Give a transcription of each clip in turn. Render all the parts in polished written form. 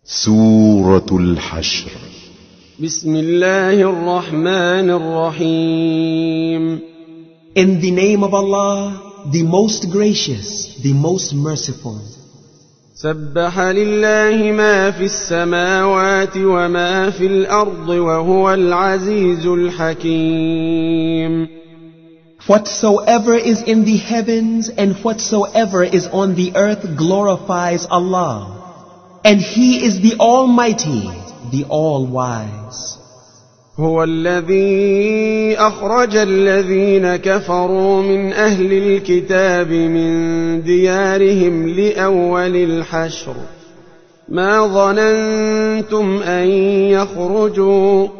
سورة الحشر. بسم الله الرحمن الرحيم. In the name of Allah, the most gracious, the most merciful. سبح لله ما في السماوات وما في الأرض وهو العزيز الحكيم. Whatsoever is in the heavens and whatsoever is on the earth glorifies Allah. And He is the Almighty, the All-Wise. هو الذي أخرج الذين كفروا من أهل الكتاب من ديارهم لأول الحشر ما ظننتم أن يخرجوا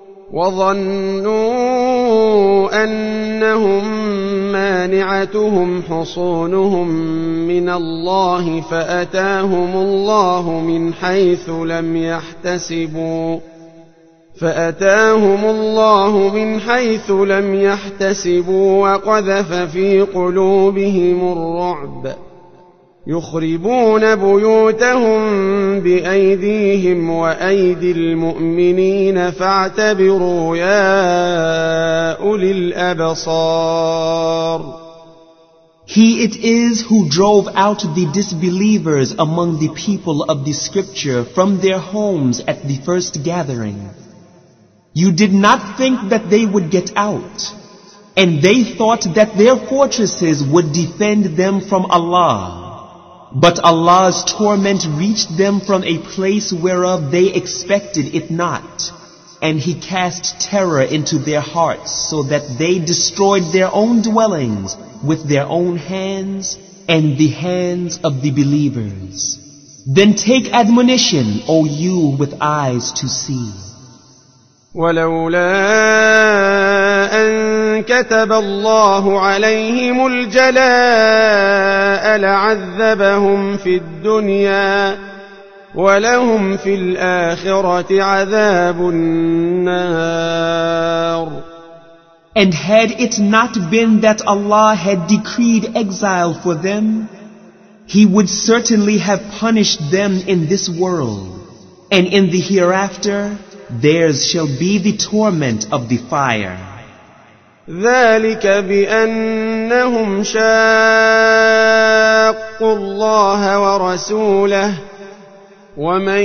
وظنوا أنهم مانعتهم حصونهم من الله فأتاهم الله من حيث لم يحتسبوا وقذف في قلوبهم الرعب يخربون بيوتهم بأيديهم وأيدي المؤمنين فاعتبروا يا أولي الأبصار. He it is who drove out the disbelievers among the people of the scripture from their homes at the first gathering. You did not think that they would get out, and they thought that their fortresses would defend them from Allah. But Allah's torment reached them from a place whereof they expected it not, and He cast terror into their hearts so that they destroyed their own dwellings with their own hands and the hands of the believers. Then take admonition, O you with eyes to see. ولولا أن كتب الله عليهم الجلاء لعذبهم في الدنيا ولهم في الآخرة عذاب النار. And had it not been that Allah had decreed exile for them, He would certainly have punished them in this world, and in the hereafter theirs shall be the torment of the fire. ذلك بأنهم شاقوا الله ورسوله ومن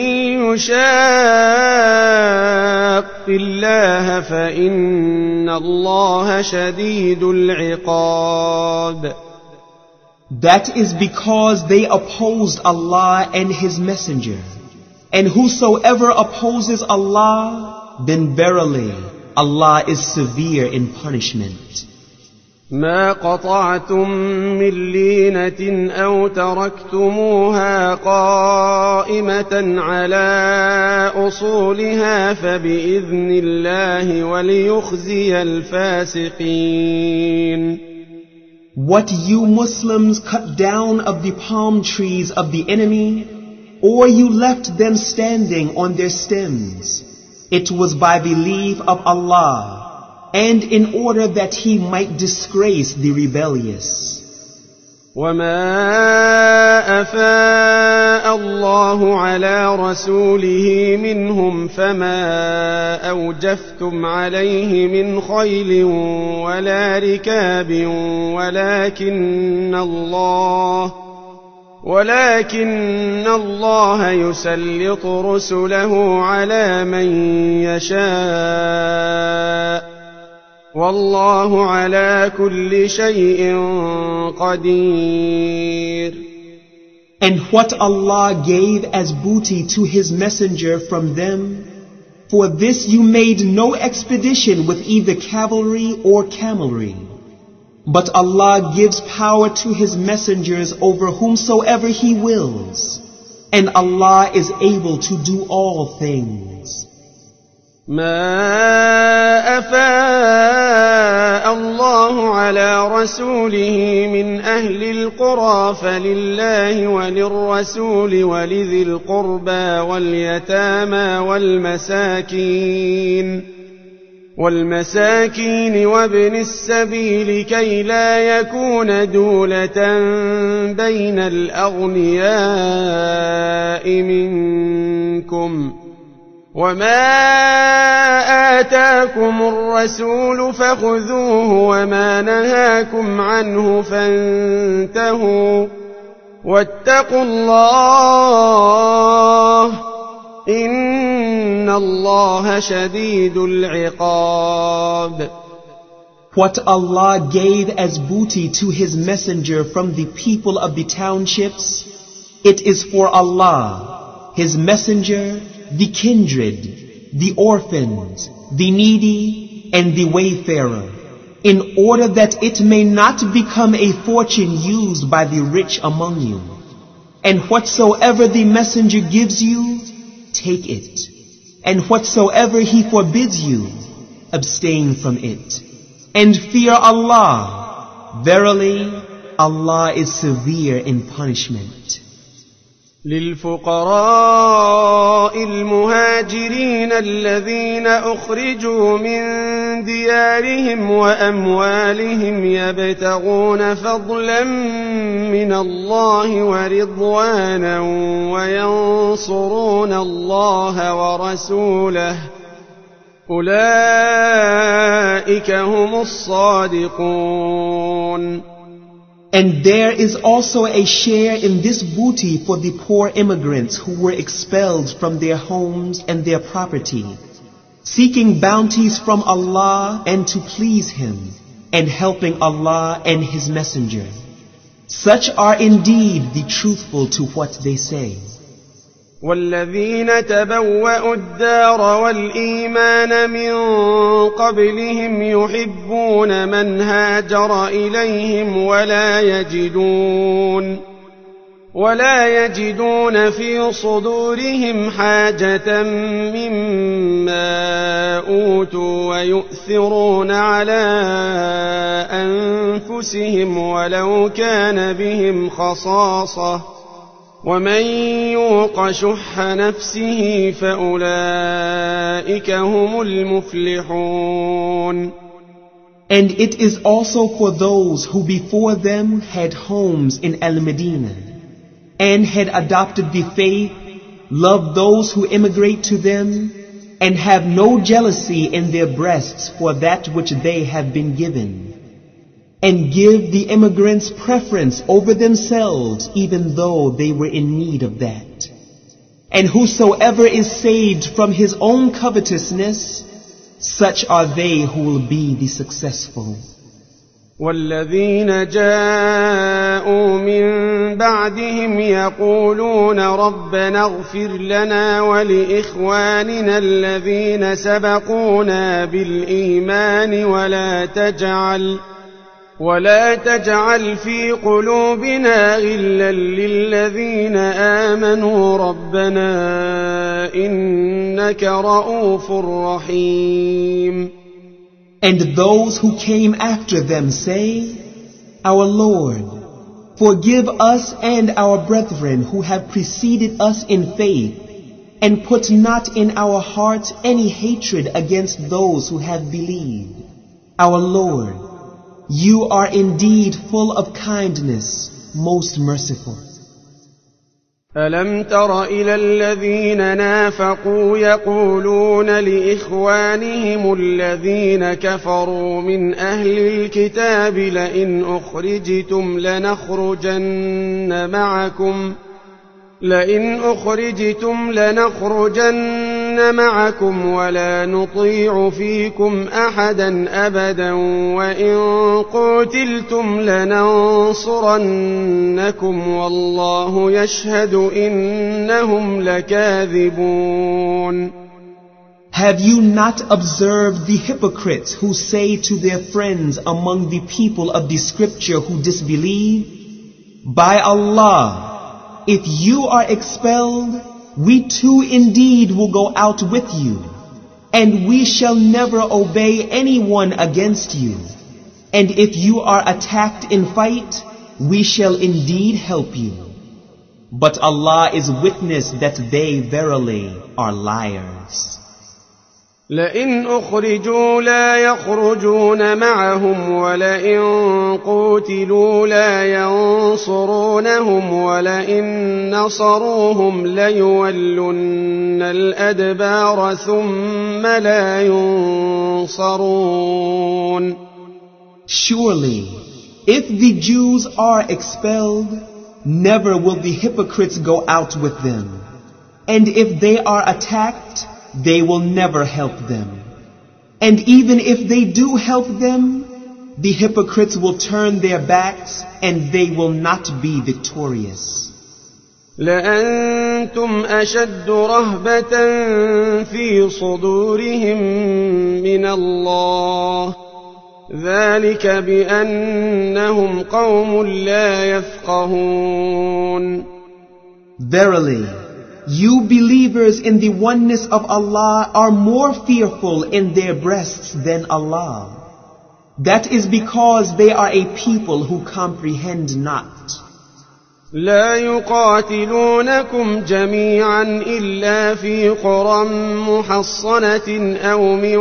يشاق الله فإن الله شديد العقاب. That is because they opposed Allah and His Messenger. And whosoever opposes Allah, then verily Allah is severe in punishment. ما قطعتم من لينة أو تركتموها قائمة على أصولها فبإذن الله وليخزي الفاسقين. What you Muslims cut down of the palm trees of the enemy, or you left them standing on their stems, it was by belief of Allah, and in order that He might disgrace the rebellious. وما أفاء الله على رسوله منهم فما أوجفتم عليه من خيل ولا ركاب ولكن الله يسلط رسله على من يشاء والله على كل شيء قدير. And what Allah gave as booty to His messenger from them, for this you made no expedition with either cavalry or camelry. But Allah gives power to His messengers over whomsoever He wills, and Allah is able to do all things. ما أفاء الله على رسوله من أهل القرى فلله وللرسول ولذي القربى واليتامى والمساكين وابن السبيل كي لا يكون دولة بين الأغنياء منكم وما آتاكم الرسول فخذوه وما نهاكم عنه فانتهوا واتقوا الله إن الله شديد العقاب. What Allah gave as booty to His messenger from the people of the townships, it is for Allah, His messenger, the kindred, the orphans, the needy, and the wayfarer, in order that it may not become a fortune used by the rich among you. And whatsoever the messenger gives you, take it. And whatsoever he forbids you, abstain from it. And fear Allah. Verily, Allah is severe in punishment. للفقراء المهاجرين الذين أخرجوا من ديارهم وأموالهم يبتغون فضلا من الله ورضوانا وينصرون الله ورسوله أولئك هم الصادقون. And there is also a share in this booty for the poor immigrants who were expelled from their homes and their property, seeking bounties from Allah and to please Him, and helping Allah and His Messenger. Such are indeed the truthful to what they say. والذين تبوأوا الدار والإيمان من قبلهم يحبون من هاجر إليهم ولا يجدون في صدورهم حاجة مما أوتوا ويؤثرون على أنفسهم ولو كان بهم خصاصة ومن يوق شح نفسه فأولئك هم المفلحون. And it is also for those who before them had homes in Al-Medina and had adopted the faith, love those who immigrate to them, and have no jealousy in their breasts for that which they have been given. And give the immigrants preference over themselves even though they were in need of that. And whosoever is saved from his own covetousness, such are they who will be the successful. والذين جاءوا من بعدهم يقولون ربنا اغفر لنا ولإخواننا الذين سبقونا بالإيمان ولا تجعل في قلوبنا غلا للذين آمنوا ربنا إنك رؤوف رحيم. And those who came after them say, Our Lord, forgive us and our brethren who have preceded us in faith, and put not in our hearts any hatred against those who have believed. Our Lord, You are indeed full of kindness, most merciful. ألم تر إلى الذين نافقوا يقولون لإخوانهم الذين كفروا من أهل الكتاب لئن أخرجتم لنخرجن معكم ولا نطيع فيكم أحدا أبدا وإن قتلتم لننصرنكم والله يشهد إنهم لكاذبون. Have you not observed the hypocrites who say to their friends among the people of the scripture who disbelieve, By Allah, if you are expelled, we too indeed will go out with you, and we shall never obey anyone against you. And if you are attacked in fight, we shall indeed help you. But Allah is witness that they verily are liars. لئن أخرجوا لا يخرجون معهم ولئن قوتلوا لا ينصرونهم ولئن نصروهم ليولن الأدبار ثم لا ينصرون. Surely, if the Jews are expelled, never will the hypocrites go out with them. And if they are attacked, they will never help them. And even if they do help them, the hypocrites will turn their backs and they will not be victorious. لأنتم أشد رهبة في صدورهم من الله ذلك بأنهم قوم لا يفقهون. Verily, you believers in the oneness of Allah are more fearful in their breasts than Allah. That is because they are a people who comprehend not. لا يقاتلونكم جميعا إلا في قرى محصنة أو من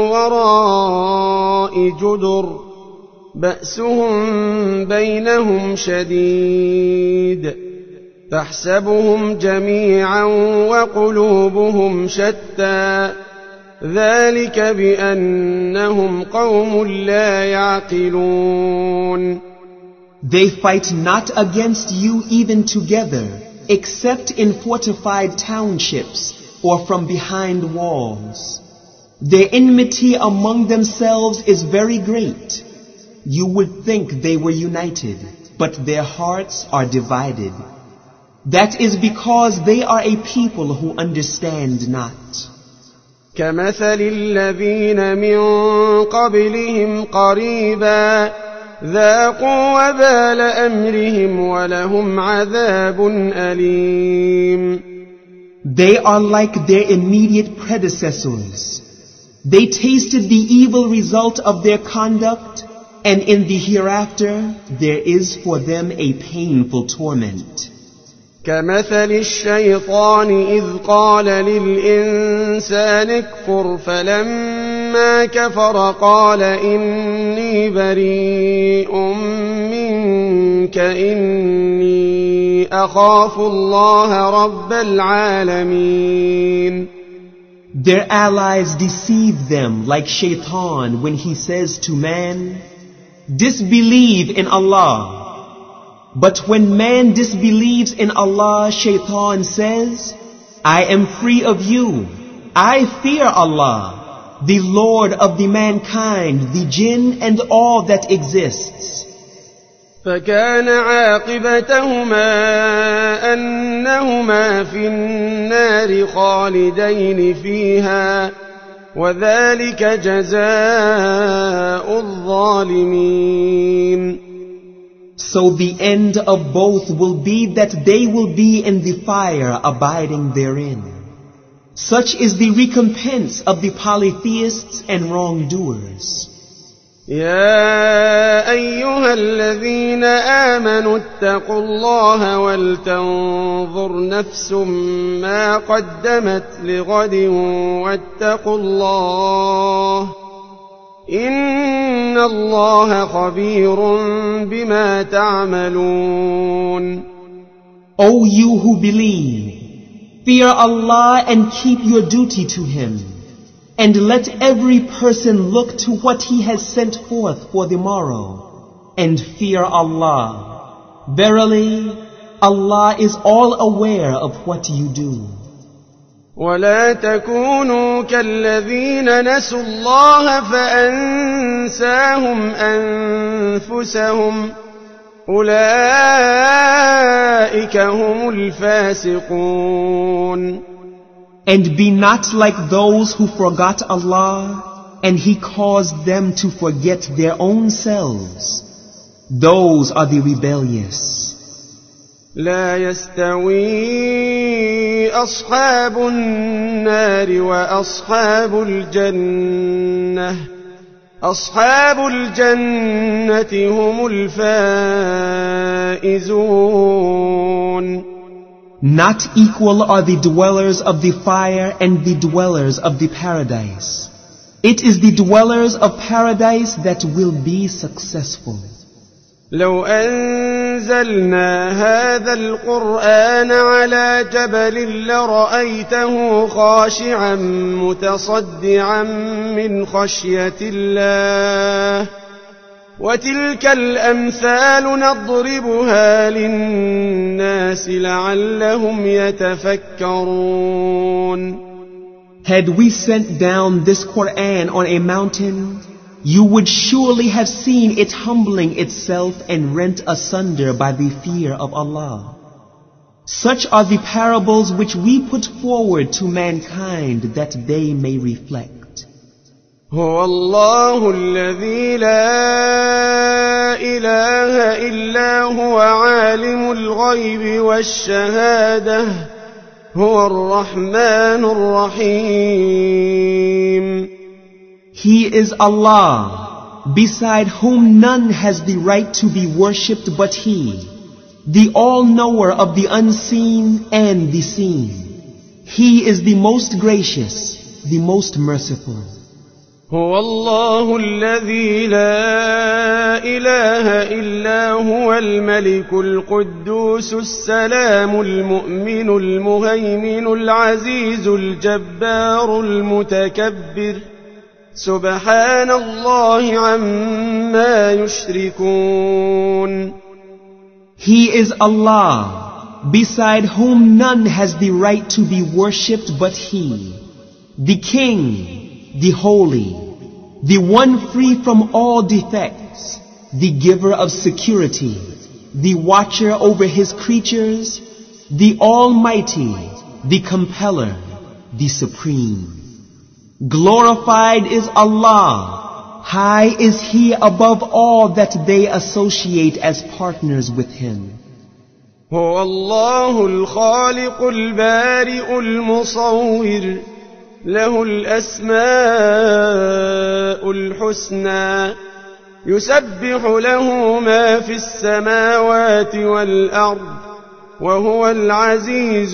وراء جدر بأسهم بينهم شديد تحسبهم جميعا وقلوبهم شتى ذلك بأنهم قوم لا يعقلون. They fight not against you even together, except in fortified townships or from behind walls. Their enmity among themselves is very great. You would think they were united, but their hearts are divided. That is because they are a people who understand not. كمثل الذين من قبلهم قريبا ذاقوا وبال أمرهم ولهم عذاب أليم. They are like their immediate predecessors. They tasted the evil result of their conduct, and in the hereafter there is for them a painful torment. كمثل الشيطان إذ قال للإنسان اكفر فلما كفر قال إني بريء منك إني أخاف الله رب العالمين. Their allies deceive them like Shaitan when he says to man, disbelieve in Allah. But when man disbelieves in Allah, Shaitan says, I am free of you. I fear Allah, the Lord of the mankind, the jinn and all that exists. فكان عاقبتهما أنهما في النار خالدين فيها وذلك جزاء الظالمين. So the end of both will be that they will be in the fire abiding therein. Such is the recompense of the polytheists and wrongdoers. يا أيها الذين آمنوا اتقوا الله ولتنظر نفس ما قدمت لغد واتقوا الله إن الله خبير بما تعملون. O you who believe, fear Allah and keep your duty to Him, and let every person look to what He has sent forth for the morrow, and fear Allah. Verily, Allah is all aware of what you do. ولا تكونوا كالذين نسوا الله فأنساهم أنفسهم أولئك هم الفاسقون. And be not like those who forgot Allah, and He caused them to forget their own selves. Those are the rebellious. لا يستوي أصحاب النار وأصحاب الجنة أصحاب الجنة هم الفائزون. Not equal are the dwellers of the fire and the dwellers of the paradise. It is the dwellers of paradise that will be successful. لو أنزلنا هذا القرآن على جبل لرأيته خاشعا متصدعا من خشية الله وتلك الأمثال نضربها للناس لعلهم يتفكرون. Had we sent down this Quran on a mountain, you would surely have seen it humbling itself and rent asunder by the fear of Allah. Such are the parables which we put forward to mankind that they may reflect. هو الله الذي لا إله إلا هو عالم الغيب والشهادة هو الرحمن الرحيم. He is Allah, beside whom none has the right to be worshipped but He, the all-knower of the unseen and the seen. He is the most gracious, the most merciful. هو الله الذي لا إله إلا هو الملك القدوس السلام المؤمن المهيمن العزيز الجبار المتكبر سبحان الله عما يشركون. He is Allah, beside whom none has the right to be worshipped but He, the King, the Holy, the one free from all defects, the giver of security, the watcher over His creatures, the Almighty, the Compeller, the Supreme. Glorified is Allah, high is He above all that they associate as partners with Him. هو الله الخالق البارئ المصور له الأسماء الحسنى يسبح له ما في السماوات والأرض وهو العزيز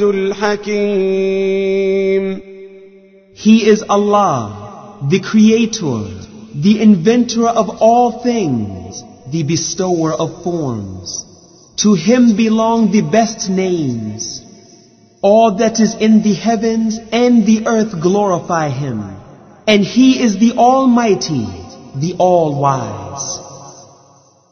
الحكيم. He is Allah, the Creator, the Inventor of all things, the Bestower of forms. To Him belong the best names. All that is in the heavens and the earth glorify Him, and He is the Almighty, the All-Wise.